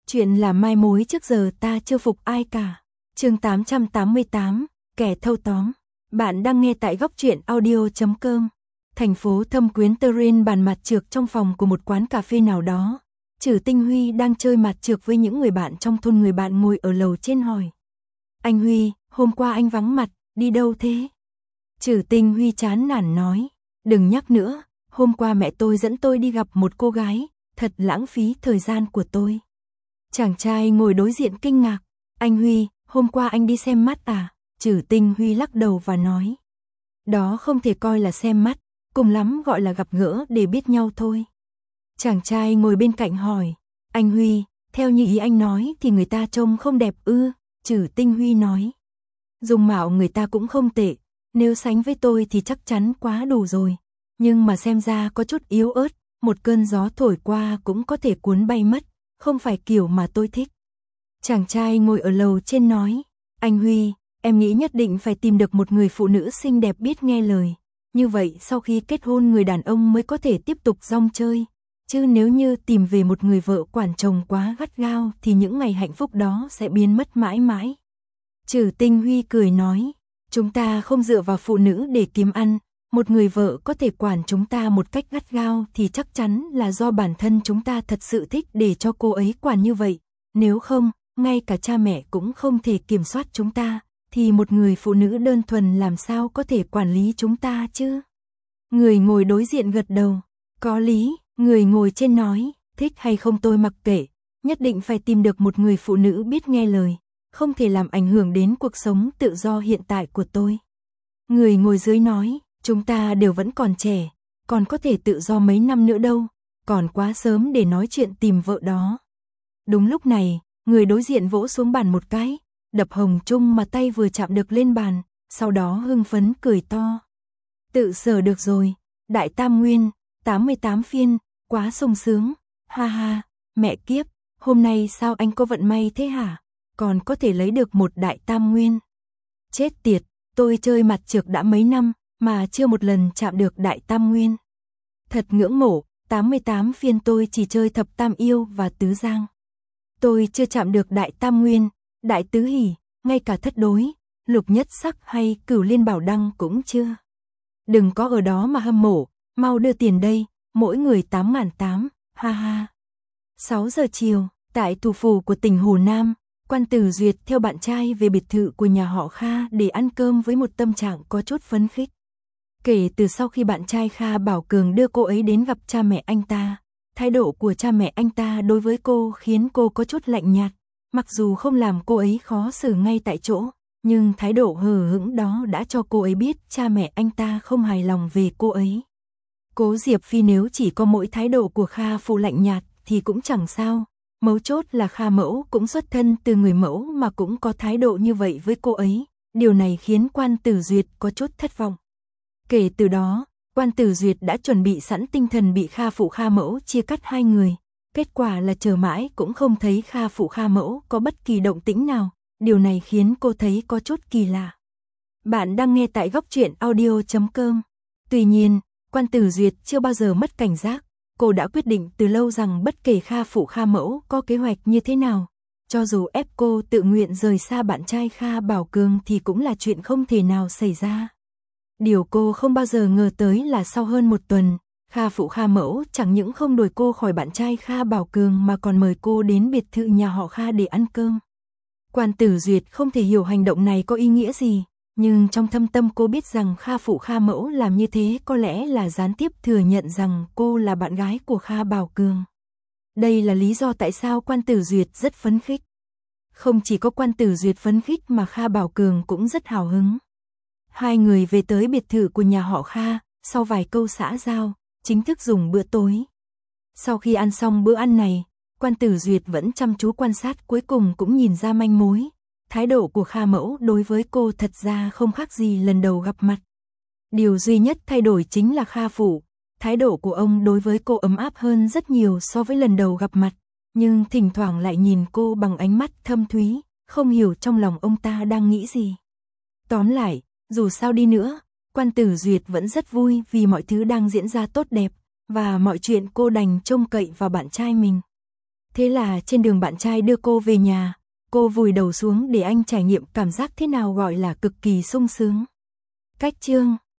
Chuyện là mai mối trước giờ ta chưa phục ai cả. Chương 888, kẻ thâu tóm. Bạn đang nghe tại góc truyện audio.com. Thành phố Thâm Quyến Turin, bàn mặt trược trong phòng của một quán cà phê nào đó. Trử Tinh Huy đang chơi mặt trược với những người bạn trong thôn. Người bạn ngồi ở lầu trên hỏi: "Anh Huy, hôm qua anh vắng mặt, đi đâu thế?" Trử Tinh Huy chán nản nói: "Đừng nhắc nữa, hôm qua mẹ tôi dẫn tôi đi gặp một cô gái, thật lãng phí thời gian của tôi." Chàng trai ngồi đối diện kinh ngạc: "Anh Huy, hôm qua anh đi xem mắt à?" Trử Tinh Huy lắc đầu và nói: "Đó không thể coi là xem mắt, cùng lắm gọi là gặp gỡ để biết nhau thôi." Chàng trai ngồi bên cạnh hỏi: "Anh Huy, theo như ý anh nói thì người ta trông không đẹp ư?" Trử Tinh Huy nói: "Dung mạo người ta cũng không tệ, nếu sánh với tôi thì chắc chắn quá đủ rồi, nhưng mà xem ra có chút yếu ớt, một cơn gió thổi qua cũng có thể cuốn bay mất, không phải kiểu mà tôi thích." Chàng trai ngồi ở lầu trên nói: "Anh Huy, em nghĩ nhất định phải tìm được một người phụ nữ xinh đẹp biết nghe lời, như vậy sau khi kết hôn người đàn ông mới có thể tiếp tục rong chơi, chứ nếu như tìm về một người vợ quản chồng quá gắt gao thì những ngày hạnh phúc đó sẽ biến mất mãi mãi." Trử Tinh Huy cười nói: "Chúng ta không dựa vào phụ nữ để kiếm ăn, một người vợ có thể quản chúng ta một cách gắt gao thì chắc chắn là do bản thân chúng ta thật sự thích để cho cô ấy quản như vậy, nếu không, ngay cả cha mẹ cũng không thể kiểm soát chúng ta, thì một người phụ nữ đơn thuần làm sao có thể quản lý chúng ta chứ?" Người ngồi đối diện gật đầu: "Có lý." Người ngồi trên nói: "Thích hay không tôi mặc kệ, nhất định phải tìm được một người phụ nữ biết nghe lời, không thể làm ảnh hưởng đến cuộc sống tự do hiện tại của tôi." Người ngồi dưới nói: "Chúng ta đều vẫn còn trẻ, còn có thể tự do mấy năm nữa đâu, còn quá sớm để nói chuyện tìm vợ đó." Đúng lúc này, người đối diện vỗ xuống bàn một cái, đập hồng chung mà tay vừa chạm được lên bàn, sau đó hưng phấn cười to: "Tự sở được rồi, Đại Tam Nguyên, 88 phiên, quá sung sướng, ha ha, mẹ kiếp, hôm nay sao anh có vận may thế hả, còn có thể lấy được một Đại Tam Nguyên. Chết tiệt, tôi chơi mặt trược đã mấy năm, mà chưa một lần chạm được Đại Tam Nguyên. Thật ngưỡng mộ, 88 phiên tôi chỉ chơi thập tam yêu và tứ giang. Tôi chưa chạm được Đại Tam Nguyên, Đại Tứ Hỷ, ngay cả thất đối, lục nhất sắc hay cửu liên bảo đăng cũng chưa. Đừng có ở đó mà hâm mộ, mau đưa tiền đây, mỗi người 8.800, ha ha." 6 giờ chiều, tại thủ phủ của tỉnh Hồ Nam, Quan Tử Duyệt theo bạn trai về biệt thự của nhà họ Kha để ăn cơm với một tâm trạng có chút phấn khích. Kể từ sau khi bạn trai Kha Bảo Cường đưa cô ấy đến gặp cha mẹ anh ta, thái độ của cha mẹ anh ta đối với cô khiến cô có chút lạnh nhạt, mặc dù không làm cô ấy khó xử ngay tại chỗ, nhưng thái độ hờ hững đó đã cho cô ấy biết cha mẹ anh ta không hài lòng về cô ấy. Cố Diệp Phi nếu chỉ có mỗi thái độ của Kha phụ lạnh nhạt thì cũng chẳng sao, mấu chốt là Kha mẫu cũng xuất thân từ người mẫu mà cũng có thái độ như vậy với cô ấy, điều này khiến Quan Tử Duyệt có chút thất vọng. Kể từ đó, Quan Tử Duyệt đã chuẩn bị sẵn tinh thần bị Kha phụ Kha mẫu chia cắt hai người, kết quả là chờ mãi cũng không thấy Kha phụ Kha mẫu có bất kỳ động tĩnh nào, điều này khiến cô thấy có chút kỳ lạ. Bạn đang nghe tại góc truyện audio.com. Tuy nhiên, Quan Tử Duyệt chưa bao giờ mất cảnh giác, cô đã quyết định từ lâu rằng bất kể Kha phụ Kha mẫu có kế hoạch như thế nào, cho dù ép cô tự nguyện rời xa bạn trai Kha Bảo Cường thì cũng là chuyện không thể nào xảy ra. Điều cô không bao giờ ngờ tới là sau hơn một tuần, Kha phụ Kha mẫu chẳng những không đuổi cô khỏi bạn trai Kha Bảo Cường mà còn mời cô đến biệt thự nhà họ Kha để ăn cơm. Quan Tử Duyệt không thể hiểu hành động này có ý nghĩa gì, nhưng trong thâm tâm cô biết rằng Kha phụ Kha mẫu làm như thế có lẽ là gián tiếp thừa nhận rằng cô là bạn gái của Kha Bảo Cường. Đây là lý do tại sao Quan Tử Duyệt rất phấn khích. Không chỉ có Quan Tử Duyệt phấn khích mà Kha Bảo Cường cũng rất hào hứng. Hai người về tới biệt thự của nhà họ Kha, sau vài câu xã giao, chính thức dùng bữa tối. Sau khi ăn xong bữa ăn này, Quan Tử Duyệt vẫn chăm chú quan sát, cuối cùng cũng nhìn ra manh mối. Thái độ của Kha mẫu đối với cô thật ra không khác gì lần đầu gặp mặt. Điều duy nhất thay đổi chính là Kha phụ, thái độ của ông đối với cô ấm áp hơn rất nhiều so với lần đầu gặp mặt, nhưng thỉnh thoảng lại nhìn cô bằng ánh mắt thâm thúy, không hiểu trong lòng ông ta đang nghĩ gì. Tóm lại, dù sao đi nữa, Quan Tử Duyệt vẫn rất vui vì mọi thứ đang diễn ra tốt đẹp, và mọi chuyện cô đành trông cậy vào bạn trai mình. Thế là trên đường bạn trai đưa cô về nhà, cô vùi đầu xuống để anh trải nghiệm cảm giác thế nào gọi là cực kỳ sung sướng. Cách chương